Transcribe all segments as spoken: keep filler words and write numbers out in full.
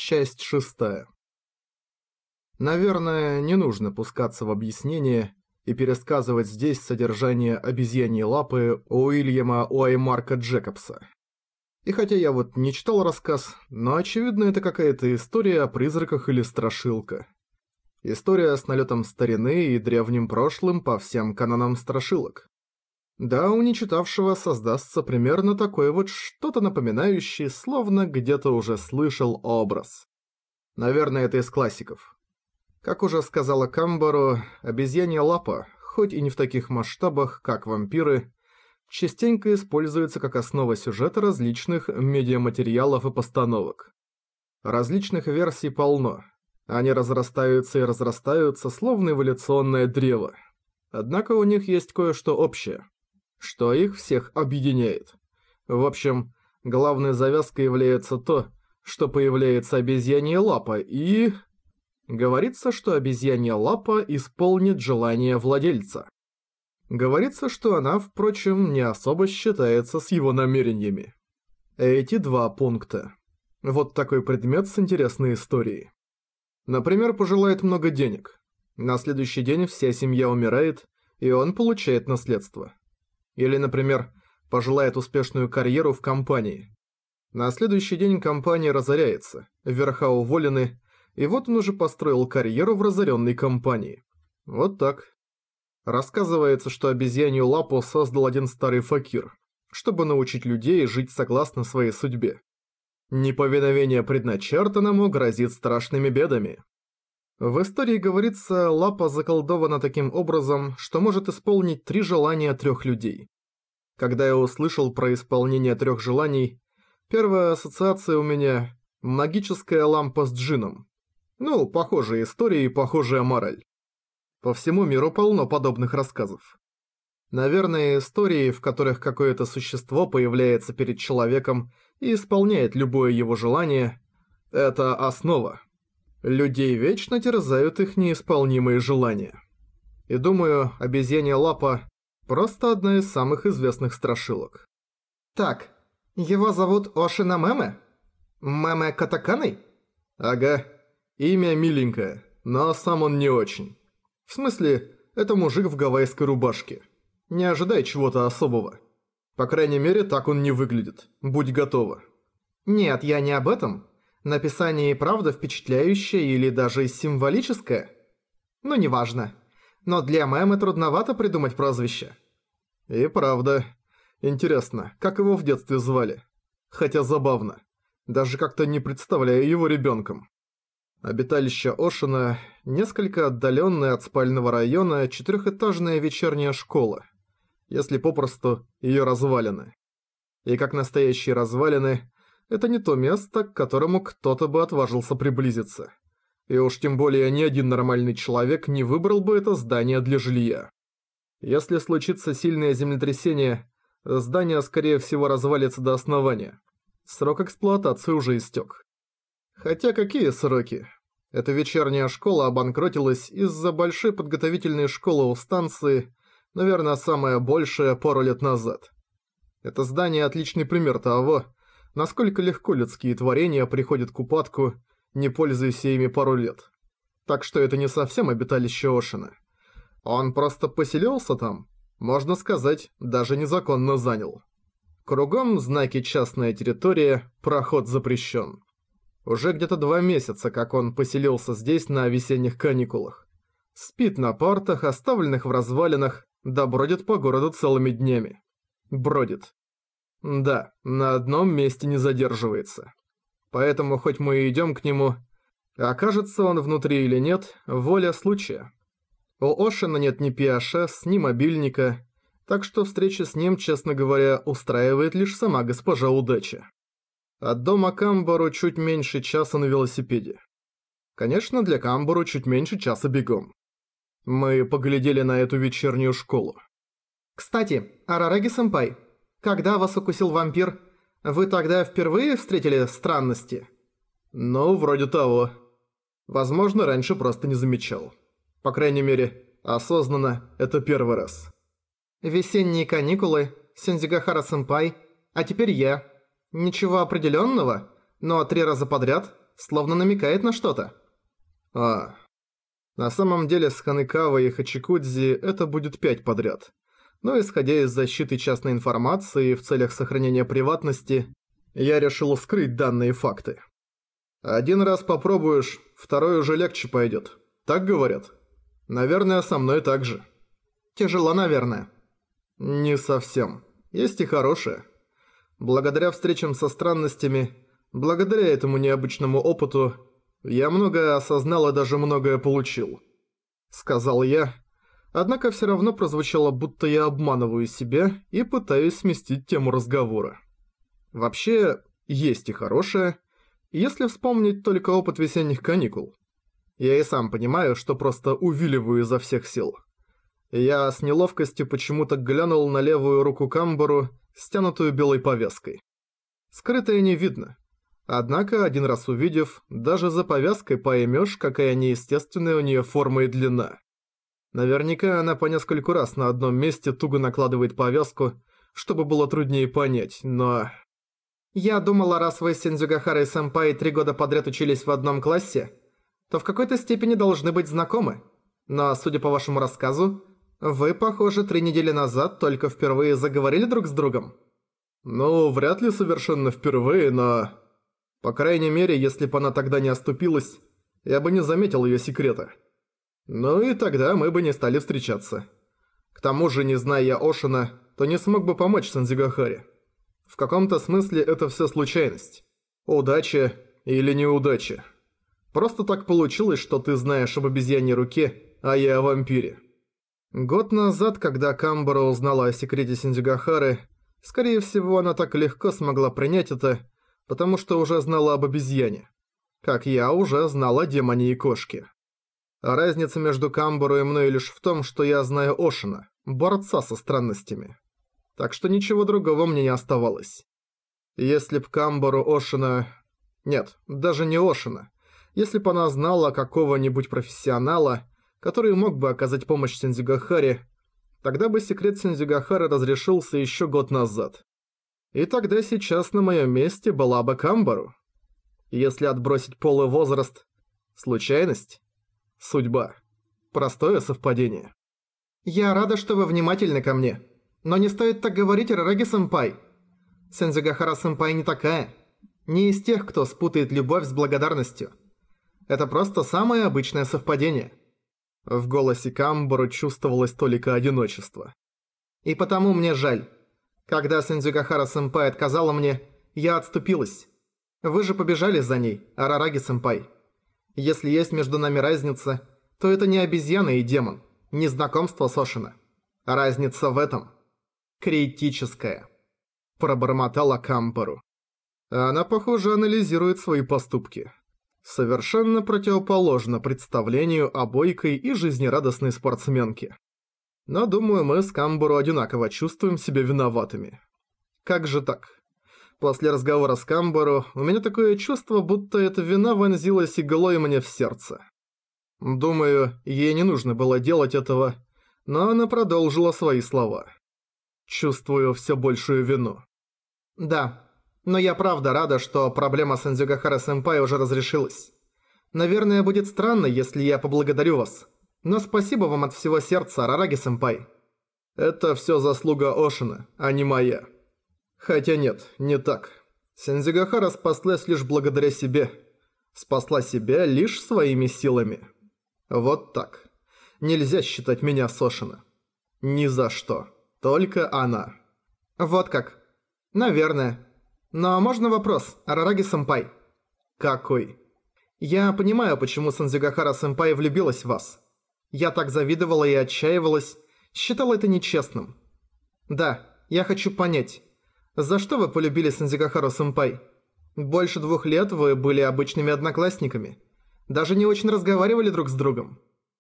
Часть шестая. Наверное, не нужно пускаться в объяснение и пересказывать здесь содержание «Обезьяньей лапы» Уильяма Уаймарка Джекобса. И хотя я вот не читал рассказ, но очевидно это какая-то история о призраках или страшилка. История с налетом старины и древним прошлым по всем канонам страшилок. Да, у нечитавшего создастся примерно такой вот что-то напоминающий, словно где-то уже слышал образ. Наверное, это из классиков. Как уже сказала Камбару, обезьянья лапа, хоть и не в таких масштабах, как вампиры, частенько используется как основа сюжета различных медиаматериалов и постановок. Различных версий полно. Они разрастаются и разрастаются, словно эволюционное древо. Однако у них есть кое-что общее, что их всех объединяет. В общем, главной завязкой является то, что появляется обезьянья лапа и... Говорится, что обезьянья лапа исполнит желание владельца. Говорится, что она, впрочем, не особо считается с его намерениями. Эти два пункта. Вот такой предмет с интересной историей. Например, пожелает много денег. На следующий день вся семья умирает, и он получает наследство. Или, например, пожелает успешную карьеру в компании. На следующий день компания разоряется, верха уволены, и вот он уже построил карьеру в разоренной компании. Вот так. Рассказывается, что обезьянью лапу создал один старый факир, чтобы научить людей жить согласно своей судьбе. Неповиновение предначертанному грозит страшными бедами. В истории говорится, лапа заколдована таким образом, что может исполнить три желания трех людей. Когда я услышал про исполнение трех желаний, первая ассоциация у меня – магическая лампа с джинном. Ну, похожие истории и похожая мораль. По всему миру полно подобных рассказов. Наверное, истории, в которых какое-то существо появляется перед человеком и исполняет любое его желание – это основа. Людей вечно терзают их неисполнимые желания. И думаю, обезьянья лапа – просто одна из самых известных страшилок. Так, его зовут Ошина Меме? Меме Катаканой? Ага, имя миленькое, но сам он не очень. В смысле, это мужик в гавайской рубашке. Не ожидай чего-то особого. По крайней мере, так он не выглядит. Будь готова. Нет, я не об этом. Написание и правда впечатляющее или даже символическое? Ну, неважно. Но для мемы трудновато придумать прозвище. И правда. Интересно, как его в детстве звали? Хотя забавно. Даже как-то не представляю его ребенком. Обиталище Ошина – несколько отдаленная от спального района четырехэтажная вечерняя школа. Если попросту, ее развалины. И как настоящие развалины – это не то место, к которому кто-то бы отважился приблизиться. И уж тем более ни один нормальный человек не выбрал бы это здание для жилья. Если случится сильное землетрясение, здание скорее всего развалится до основания. Срок эксплуатации уже истек. Хотя какие сроки? Эта вечерняя школа обанкротилась из-за большой подготовительной школы у станции, наверное, самая большая пару лет назад. Это здание отличный пример того, насколько легко людские творения приходят к упадку, не пользуясь ими пару лет. Так что это не совсем обиталище Ошина. Он просто поселился там, можно сказать, даже незаконно занял. Кругом знаки «частная территория», проход запрещен. Уже где-то два месяца, как он поселился здесь на весенних каникулах. Спит на партах, оставленных в развалинах, да бродит по городу целыми днями. Бродит. Да, на одном месте не задерживается. Поэтому, хоть мы и идем к нему, окажется он внутри или нет, воля случая. У Ошина нет ни пи эйч эс, ни мобильника, так что встреча с ним, честно говоря, устраивает лишь сама госпожа Удача. От дома Камбару чуть меньше часа на велосипеде. Конечно, для Камбару чуть меньше часа бегом. Мы поглядели на эту вечернюю школу. Кстати, Арараги-сэмпай, когда вас укусил вампир, вы тогда впервые встретили странности? Ну, вроде того. Возможно, раньше просто не замечал. По крайней мере, осознанно это первый раз. Весенние каникулы, Сёнзигахара-сэмпай, а теперь я. Ничего определенного, но три раза подряд словно намекает на что-то. А, на самом деле с Ханекавой и Хачикудзи это будет пять подряд. Но исходя из защиты частной информации и в целях сохранения приватности, я решил скрыть данные факты. Один раз попробуешь, второй уже легче пойдет. Так говорят? Наверное, со мной так же. Тяжело, наверное. Не совсем. Есть и хорошее. Благодаря встречам со странностями, благодаря этому необычному опыту, я многое осознал и даже многое получил. Сказал я, однако все равно прозвучало, будто я обманываю себя и пытаюсь сместить тему разговора. Вообще, есть и хорошее, если вспомнить только опыт весенних каникул. Я и сам понимаю, что просто увиливаю изо всех сил. Я с неловкостью почему-то глянул на левую руку Камбару, стянутую белой повязкой. Скрытое не видно. Однако, один раз увидев, даже за повязкой поймешь, какая неестественная у нее форма и длина. Наверняка она по нескольку раз на одном месте туго накладывает повязку, чтобы было труднее понять, но... Я думала, раз вы с Синдзюгахарой-сэмпай три года подряд учились в одном классе, то в какой-то степени должны быть знакомы. Но, судя по вашему рассказу, вы, похоже, три недели назад только впервые заговорили друг с другом. Ну, вряд ли совершенно впервые, но... По крайней мере, если бы она тогда не оступилась, я бы не заметил ее секрета. Ну и тогда мы бы не стали встречаться. К тому же, не зная я Ошина, то не смог бы помочь Синдзюгахаре. В каком-то смысле это все случайность. Удача или неудача. Просто так получилось, что ты знаешь об обезьяньей руке, а я о вампире. Год назад, когда Камбара узнала о секрете Синдзюгахары, скорее всего, она так легко смогла принять это, потому что уже знала об обезьяне. Как я уже знал о демоне и кошке. А разница между Камбару и мной лишь в том, что я знаю Ошина, борца со странностями. Так что ничего другого мне не оставалось. Если б Камбару Ошина... Нет, даже не Ошина. Если б она знала какого-нибудь профессионала, который мог бы оказать помощь Синдзюгахаре, тогда бы секрет Синдзюгахары разрешился еще год назад. И тогда сейчас на моем месте была бы Камбару. Если отбросить пол и возраст, случайность, судьба, простое совпадение. Я рада, что вы внимательны ко мне. Но не стоит так говорить, Рараги-сэмпай. Синдзюгахара-сэмпай не такая. Не из тех, кто спутает любовь с благодарностью. Это просто самое обычное совпадение. В голосе Камбару чувствовалось только одиночество. И потому мне жаль. Когда Синдзюгахара-сэмпай отказала мне, я отступилась. Вы же побежали за ней, Арараги-сэмпай. Если есть между нами разница, то это не обезьяна и демон, не знакомство с Ошина. Разница в этом. Критическая. Пробормотала Камбару. Она, похоже, анализирует свои поступки. Совершенно противоположно представлению о бойкой и жизнерадостной спортсменке. Но, думаю, мы с Камбару одинаково чувствуем себя виноватыми. Как же так? После разговора с Камбару у меня такое чувство, будто эта вина вонзилась иглой мне в сердце. Думаю, ей не нужно было делать этого, но она продолжила свои слова. Чувствую все большую вину. Да, но я правда рада, что проблема с Синдзюгахара-сэмпай уже разрешилась. Наверное, будет странно, если я поблагодарю вас. Но спасибо вам от всего сердца, Рараги-сэмпай. Это все заслуга Ошина, а не моя. Хотя нет, не так. Синдзюгахара спаслась лишь благодаря себе. Спасла себя лишь своими силами. Вот так. Нельзя считать меня с Ошина. Ни за что. Только она. Вот как. Наверное. Но можно вопрос, Арараги-сэмпай? Какой? Я понимаю, почему Синдзюгахара-сэмпай влюбилась в вас. Я так завидовала и отчаивалась, считала это нечестным. Да, я хочу понять, за что вы полюбили Синдзюгахару-сэмпай? Больше двух лет вы были обычными одноклассниками. Даже не очень разговаривали друг с другом.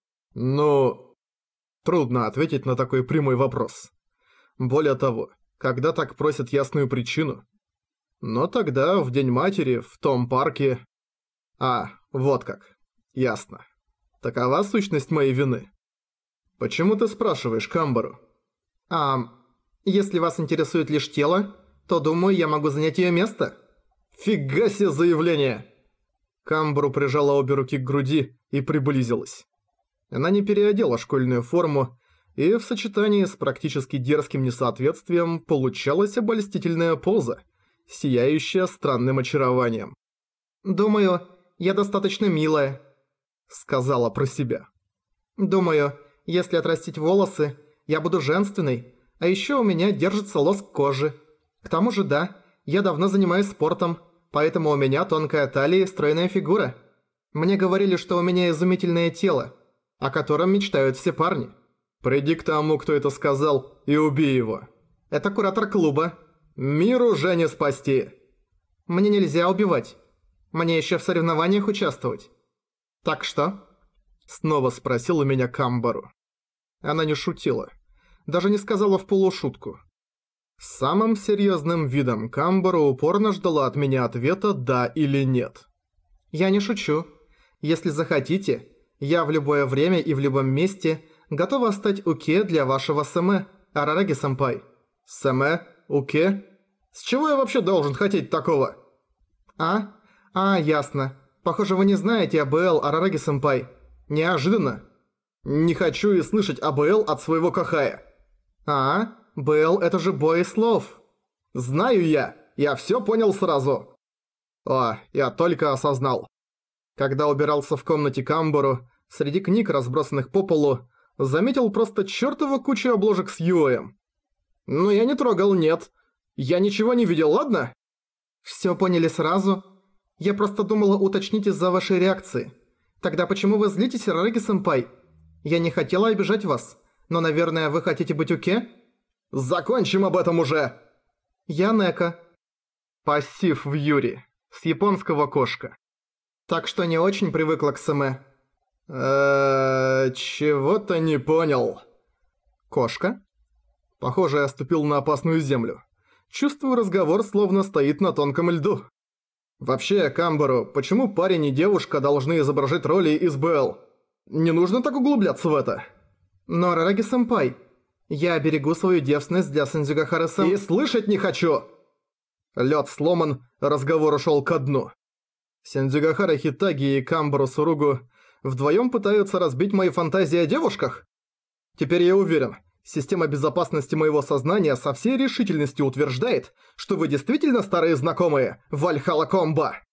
Ну, трудно ответить на такой прямой вопрос. Более того, когда так просят ясную причину. Но тогда, в День Матери, в том парке... А, вот как. Ясно. Такова сущность моей вины. Почему ты спрашиваешь, Камбару? А, если вас интересует лишь тело, то, думаю, я могу занять ее место. Фига себе заявление! Камбару прижала обе руки к груди и приблизилась. Она не переодела школьную форму, и в сочетании с практически дерзким несоответствием получалась обольстительная поза, сияющая странным очарованием. «Думаю, я достаточно милая», — сказала про себя. «Думаю, если отрастить волосы, я буду женственной, а еще у меня держится лоск кожи. К тому же да, я давно занимаюсь спортом, поэтому у меня тонкая талия и стройная фигура. Мне говорили, что у меня изумительное тело, о котором мечтают все парни». «Приди к тому, кто это сказал, и убей его». «Это куратор клуба». «Мир уже не спасти». «Мне нельзя убивать. Мне еще в соревнованиях участвовать». «Так что?» Снова спросил у меня Камбару. Она не шутила. Даже не сказала в полушутку. С самым серьезным видом Камбару упорно ждала от меня ответа «да» или «нет». «Я не шучу. Если захотите, я в любое время и в любом месте готова стать уке для вашего Сэмэ, Арараги-сэмпай». «Сэмэ? Уке? С чего я вообще должен хотеть такого?» «А? А, ясно. Похоже, вы не знаете АБЛ, Арараги-сэмпай. Неожиданно». «Не хочу и слышать АБЛ от своего Кохая». «А? БЛ это же бой слов». «Знаю я. Я все понял сразу». О, я только осознал. Когда убирался в комнате Камбару, среди книг, разбросанных по полу, заметил просто чертова кучу обложек с Юэем. «Ну я не трогал, нет. Я ничего не видел, ладно?» «Всё поняли сразу? Я просто думала уточнить из-за вашей реакции. Тогда почему вы злитесь, Арараги-сэмпай? Я не хотела обижать вас, но, наверное, вы хотите быть уке?» «Закончим об этом уже!» «Я Нека». Пассив в Юри. С японского кошка. «Так что не очень привыкла к Сэмэ». Эээ, чего-то не понял. Кошка? Похоже, я ступил на опасную землю. Чувствую, разговор словно стоит на тонком льду. Вообще, Камбару, почему парень и девушка должны изображать роли из БЛ? Не нужно так углубляться в это. Но, Арараги-сэмпай, я берегу свою девственность для Сэндзюгахары-сэн. И слышать не хочу! Лед сломан, разговор ушел ко дну. Сэндзюгахара Хитаги и Камбару Суругу вдвоем пытаются разбить мои фантазии о девушках? Теперь я уверен, система безопасности моего сознания со всей решительностью утверждает, что вы действительно старые знакомые, Вальхалла Комбо.